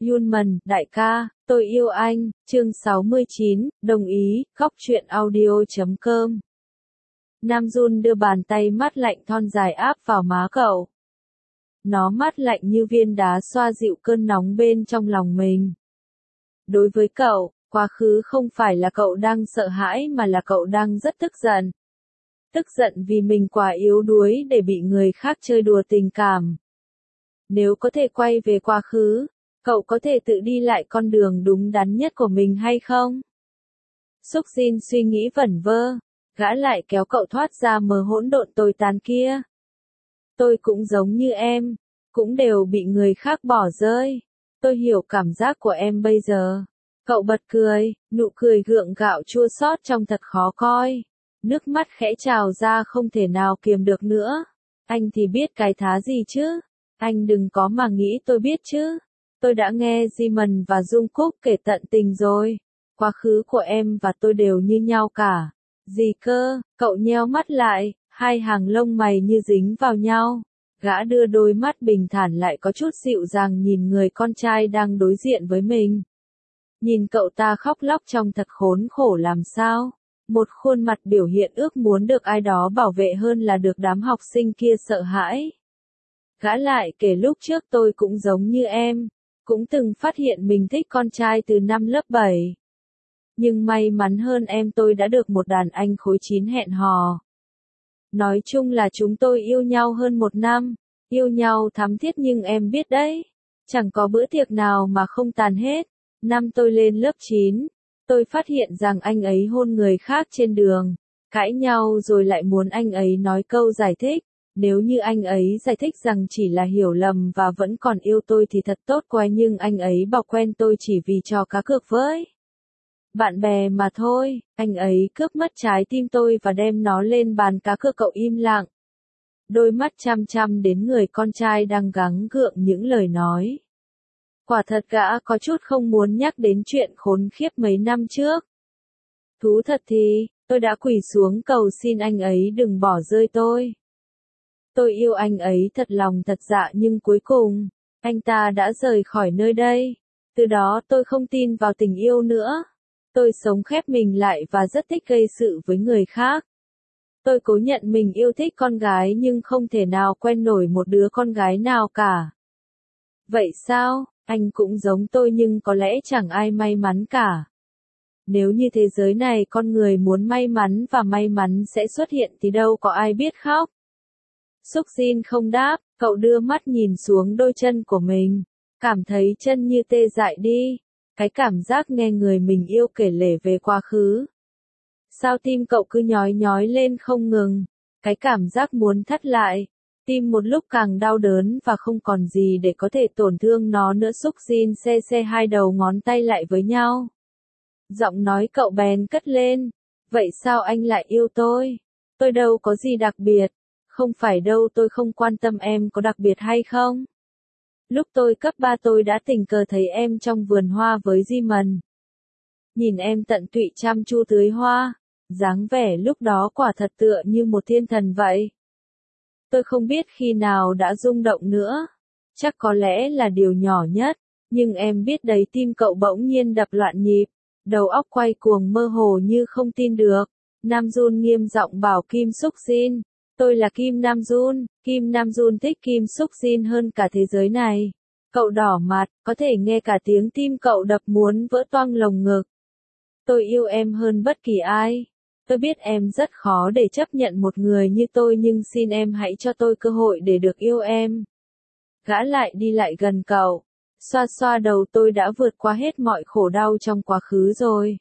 Yunman, đại ca, tôi yêu anh, chương 69, đồng ý, góc truyện audio.com. Nam Jun đưa bàn tay mát lạnh thon dài áp vào má cậu. Nó mát lạnh như viên đá xoa dịu cơn nóng bên trong lòng mình. Đối với cậu, quá khứ không phải là cậu đang sợ hãi mà là cậu đang rất tức giận. Tức giận vì mình quá yếu đuối để bị người khác chơi đùa tình cảm. Nếu có thể quay về quá khứ, cậu có thể tự đi lại con đường đúng đắn nhất của mình hay không? Súc Jin suy nghĩ vẩn vơ, gã lại kéo cậu thoát ra mớ hỗn độn tồi tàn kia. Tôi cũng giống như em, cũng đều bị người khác bỏ rơi. Tôi hiểu cảm giác của em bây giờ. Cậu bật cười, nụ cười gượng gạo chua xót trông thật khó coi. Nước mắt khẽ trào ra không thể nào kiềm được nữa. Anh thì biết cái thá gì chứ? Anh đừng có mà nghĩ tôi biết chứ. Tôi đã nghe Jimin và Jungkook kể tận tình rồi. Quá khứ của em và tôi đều như nhau cả. Gì cơ? Cậu nheo mắt lại, hai hàng lông mày như dính vào nhau. Gã đưa đôi mắt bình thản lại có chút dịu dàng nhìn người con trai đang đối diện với mình. Nhìn cậu ta khóc lóc trông thật khốn khổ làm sao. Một khuôn mặt biểu hiện ước muốn được ai đó bảo vệ hơn là được đám học sinh kia sợ hãi. Gã lại kể lúc trước tôi cũng giống như em, cũng từng phát hiện mình thích con trai từ năm lớp 7. Nhưng may mắn hơn em tôi đã được một đàn anh khối 9 hẹn hò. Nói chung là chúng tôi yêu nhau hơn 1 năm, yêu nhau thắm thiết nhưng em biết đấy, chẳng có bữa tiệc nào mà không tàn hết. Năm tôi lên lớp 9, tôi phát hiện rằng anh ấy hôn người khác trên đường, cãi nhau rồi lại muốn anh ấy nói câu giải thích. Nếu như anh ấy giải thích rằng chỉ là hiểu lầm và vẫn còn yêu tôi thì thật tốt quá, nhưng anh ấy bảo quen tôi chỉ vì trò cá cược với bạn bè mà thôi. Anh ấy cướp mất trái tim tôi và đem nó lên bàn cá cược. Cậu im lặng, đôi mắt chăm chăm đến người con trai đang gắng gượng những lời nói. Quả thật gã có chút không muốn nhắc đến chuyện khốn khiếp mấy năm trước. Thú thật thì, tôi đã quỳ xuống cầu xin anh ấy đừng bỏ rơi tôi. Tôi yêu anh ấy thật lòng thật dạ, nhưng cuối cùng, anh ta đã rời khỏi nơi đây. Từ đó tôi không tin vào tình yêu nữa. Tôi sống khép mình lại và rất thích gây sự với người khác. Tôi cố nhận mình yêu thích con gái nhưng không thể nào quen nổi một đứa con gái nào cả. Vậy sao? Anh cũng giống tôi nhưng có lẽ chẳng ai may mắn cả. Nếu như thế giới này con người muốn may mắn và may mắn sẽ xuất hiện thì đâu có ai biết khóc. Súc Jin không đáp, cậu đưa mắt nhìn xuống đôi chân của mình, cảm thấy chân như tê dại đi. Cái cảm giác nghe người mình yêu kể lể về quá khứ. Sao tim cậu cứ nhói nhói lên không ngừng, cái cảm giác muốn thắt lại. Tim một lúc càng đau đớn và không còn gì để có thể tổn thương nó nữa. Súc Jin xe hai đầu ngón tay lại với nhau. Giọng nói cậu bèn cất lên. Vậy sao anh lại yêu tôi? Tôi đâu có gì đặc biệt. Không phải đâu, tôi không quan tâm em có đặc biệt hay không. Lúc tôi cấp 3 tôi đã tình cờ thấy em trong vườn hoa với Jimin. Nhìn em tận tụy chăm chu tưới hoa, dáng vẻ lúc đó quả thật tựa như một thiên thần vậy. Tôi không biết khi nào đã rung động nữa. Chắc có lẽ là điều nhỏ nhất, nhưng em biết đấy, tim cậu bỗng nhiên đập loạn nhịp, đầu óc quay cuồng mơ hồ như không tin được. Nam Jun nghiêm giọng bảo Kim Súc Jin. Tôi là Kim Nam Jun. Kim Nam Jun thích Kim Súc Jin hơn cả thế giới này. Cậu đỏ mặt, có thể nghe cả tiếng tim cậu đập muốn vỡ toang lồng ngực. Tôi yêu em hơn bất kỳ ai. Tôi biết em rất khó để chấp nhận một người như tôi, nhưng xin em hãy cho tôi cơ hội để được yêu em. Gã lại đi lại gần cậu, xoa xoa đầu. Tôi đã vượt qua hết mọi khổ đau trong quá khứ rồi.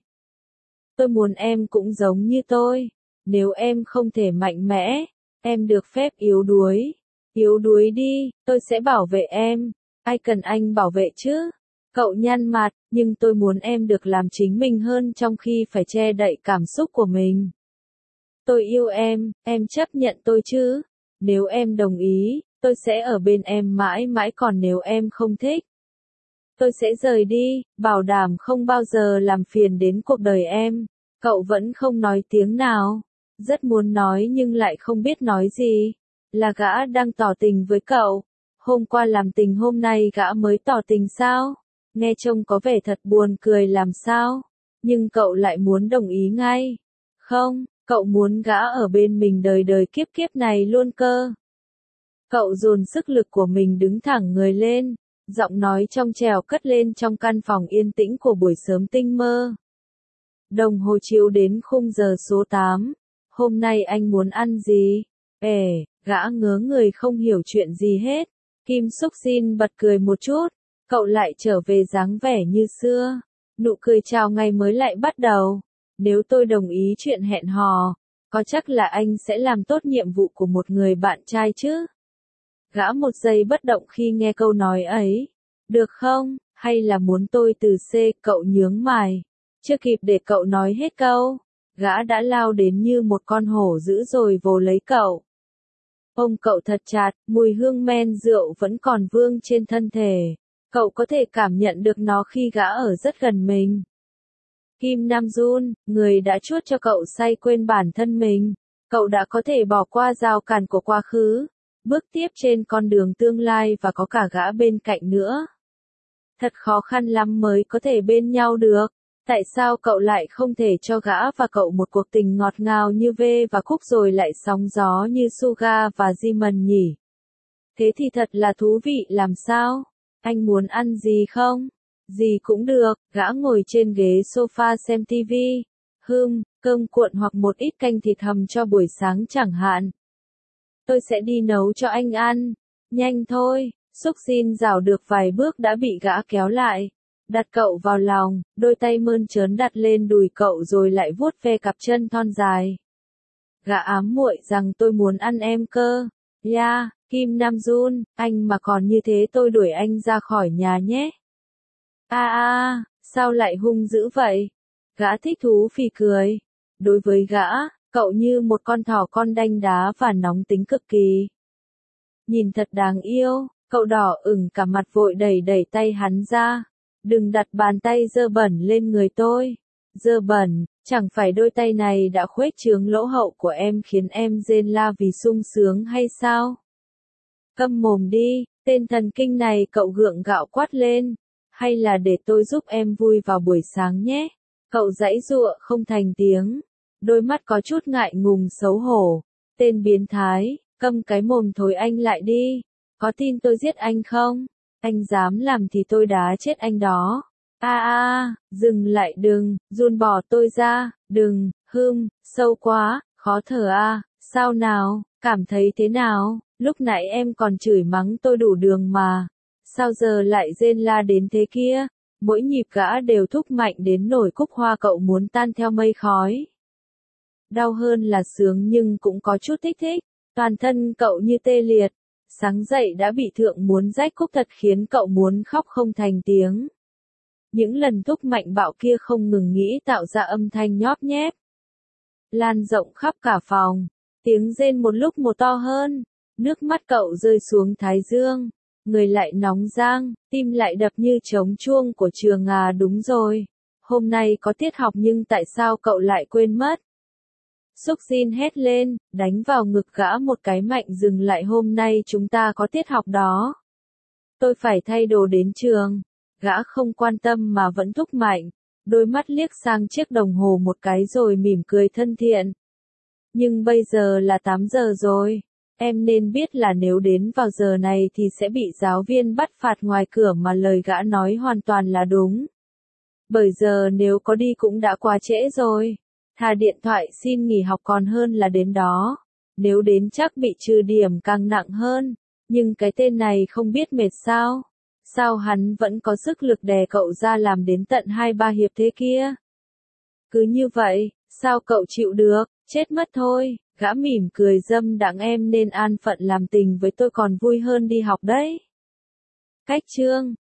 Tôi muốn em cũng giống như tôi. Nếu em không thể mạnh mẽ, em được phép yếu đuối. Yếu đuối đi, tôi sẽ bảo vệ em. Ai cần anh bảo vệ chứ? Cậu nhăn mặt, nhưng tôi muốn em được làm chính mình hơn trong khi phải che đậy cảm xúc của mình. Tôi yêu em chấp nhận tôi chứ? Nếu em đồng ý, tôi sẽ ở bên em mãi mãi, còn nếu em không thích, tôi sẽ rời đi, bảo đảm không bao giờ làm phiền đến cuộc đời em. Cậu vẫn không nói tiếng nào. Rất muốn nói nhưng lại không biết nói gì. Là gã đang tỏ tình với cậu. Hôm qua làm tình, hôm nay gã mới tỏ tình sao? Nghe trông có vẻ thật buồn cười làm sao, nhưng cậu lại muốn đồng ý ngay. Không, cậu muốn gã ở bên mình đời đời kiếp kiếp này luôn cơ. Cậu dồn sức lực của mình đứng thẳng người lên, giọng nói trong trẻo cất lên trong căn phòng yên tĩnh của buổi sớm tinh mơ. Đồng hồ chiếu đến khung giờ số 8. Hôm nay anh muốn ăn gì? Gã ngớ người không hiểu chuyện gì hết. Kim Súc Jin bật cười một chút, cậu lại trở về dáng vẻ như xưa. Nụ cười chào ngày mới lại bắt đầu. Nếu tôi đồng ý chuyện hẹn hò, có chắc là anh sẽ làm tốt nhiệm vụ của một người bạn trai chứ? Gã một giây bất động khi nghe câu nói ấy. Được không, hay là muốn tôi từ C? Cậu nhướng mày. Chưa kịp để cậu nói hết câu, gã đã lao đến như một con hổ dữ rồi vồ lấy cậu. Ôm cậu thật chặt, mùi hương men rượu vẫn còn vương trên thân thể. Cậu có thể cảm nhận được nó khi gã ở rất gần mình. Kim Nam Jun, người đã chuốt cho cậu say quên bản thân mình. Cậu đã có thể bỏ qua rào cản của quá khứ, bước tiếp trên con đường tương lai và có cả gã bên cạnh nữa. Thật khó khăn lắm mới có thể bên nhau được. Tại sao cậu lại không thể cho gã và cậu một cuộc tình ngọt ngào như V và Cúc rồi lại sóng gió như Suga và Jimin nhỉ? Thế thì thật là thú vị làm sao? Anh muốn ăn gì không? Gì cũng được, gã ngồi trên ghế sofa xem TV. Cơm cuộn hoặc một ít canh thịt hầm cho buổi sáng chẳng hạn. Tôi sẽ đi nấu cho anh ăn. Nhanh thôi, Súc Jin rảo được vài bước đã bị gã kéo lại. Đặt cậu vào lòng, đôi tay mơn trớn đặt lên đùi cậu rồi lại vuốt ve cặp chân thon dài. Gã ám muội rằng tôi muốn ăn em cơ. Kim Nam Jun, anh mà còn như thế tôi đuổi anh ra khỏi nhà nhé. Sao lại hung dữ vậy? Gã thích thú phì cười. Đối với gã, cậu như một con thỏ con đanh đá và nóng tính cực kỳ. Nhìn thật đáng yêu, cậu đỏ ửng cả mặt vội đẩy tay hắn ra. Đừng đặt bàn tay dơ bẩn lên người tôi. Dơ bẩn, chẳng phải đôi tay này đã khuếch trương lỗ hậu của em khiến em rên la vì sung sướng hay sao? Câm mồm đi, tên thần kinh này, cậu gượng gạo quát lên. Hay là để tôi giúp em vui vào buổi sáng nhé? Cậu giãy giụa không thành tiếng. Đôi mắt có chút ngại ngùng xấu hổ. Tên biến thái, câm cái mồm thối anh lại đi. Có tin tôi giết anh không? Anh dám làm thì tôi đá chết anh đó. Dừng lại đừng, Jun bỏ tôi ra, đừng, sâu quá, khó thở sao nào, cảm thấy thế nào, lúc nãy em còn chửi mắng tôi đủ đường mà. Sao giờ lại rên la đến thế kia? Mỗi nhịp gã đều thúc mạnh đến nổi cúc hoa cậu muốn tan theo mây khói. Đau hơn là sướng nhưng cũng có chút thích. Toàn thân cậu như tê liệt. Sáng dậy đã bị thượng muốn rách cúc thật khiến cậu muốn khóc không thành tiếng. Những lần thúc mạnh bạo kia không ngừng nghĩ tạo ra âm thanh nhóp nhép. Lan rộng khắp cả phòng. Tiếng rên một lúc một to hơn. Nước mắt cậu rơi xuống thái dương. Người lại nóng rang, tim lại đập như trống chuông của trường đúng rồi. Hôm nay có tiết học nhưng tại sao cậu lại quên mất? Súc Jin hét lên, đánh vào ngực gã một cái mạnh. Dừng lại, hôm nay chúng ta có tiết học đó. Tôi phải thay đồ đến trường. Gã không quan tâm mà vẫn thúc mạnh. Đôi mắt liếc sang chiếc đồng hồ một cái rồi mỉm cười thân thiện. Nhưng bây giờ là 8 giờ rồi. Em nên biết là nếu đến vào giờ này thì sẽ bị giáo viên bắt phạt ngoài cửa, mà lời gã nói hoàn toàn là đúng. Bởi giờ nếu có đi cũng đã quá trễ rồi. Thà điện thoại xin nghỉ học còn hơn là đến đó. Nếu đến chắc bị trừ điểm càng nặng hơn. Nhưng cái tên này không biết mệt sao? Sao hắn vẫn có sức lực đè cậu ra làm đến tận 2-3 hiệp thế kia? Cứ như vậy, sao cậu chịu được? Chết mất thôi. Gã mỉm cười dâm đãng, em nên an phận làm tình với tôi còn vui hơn đi học đấy. Cách chương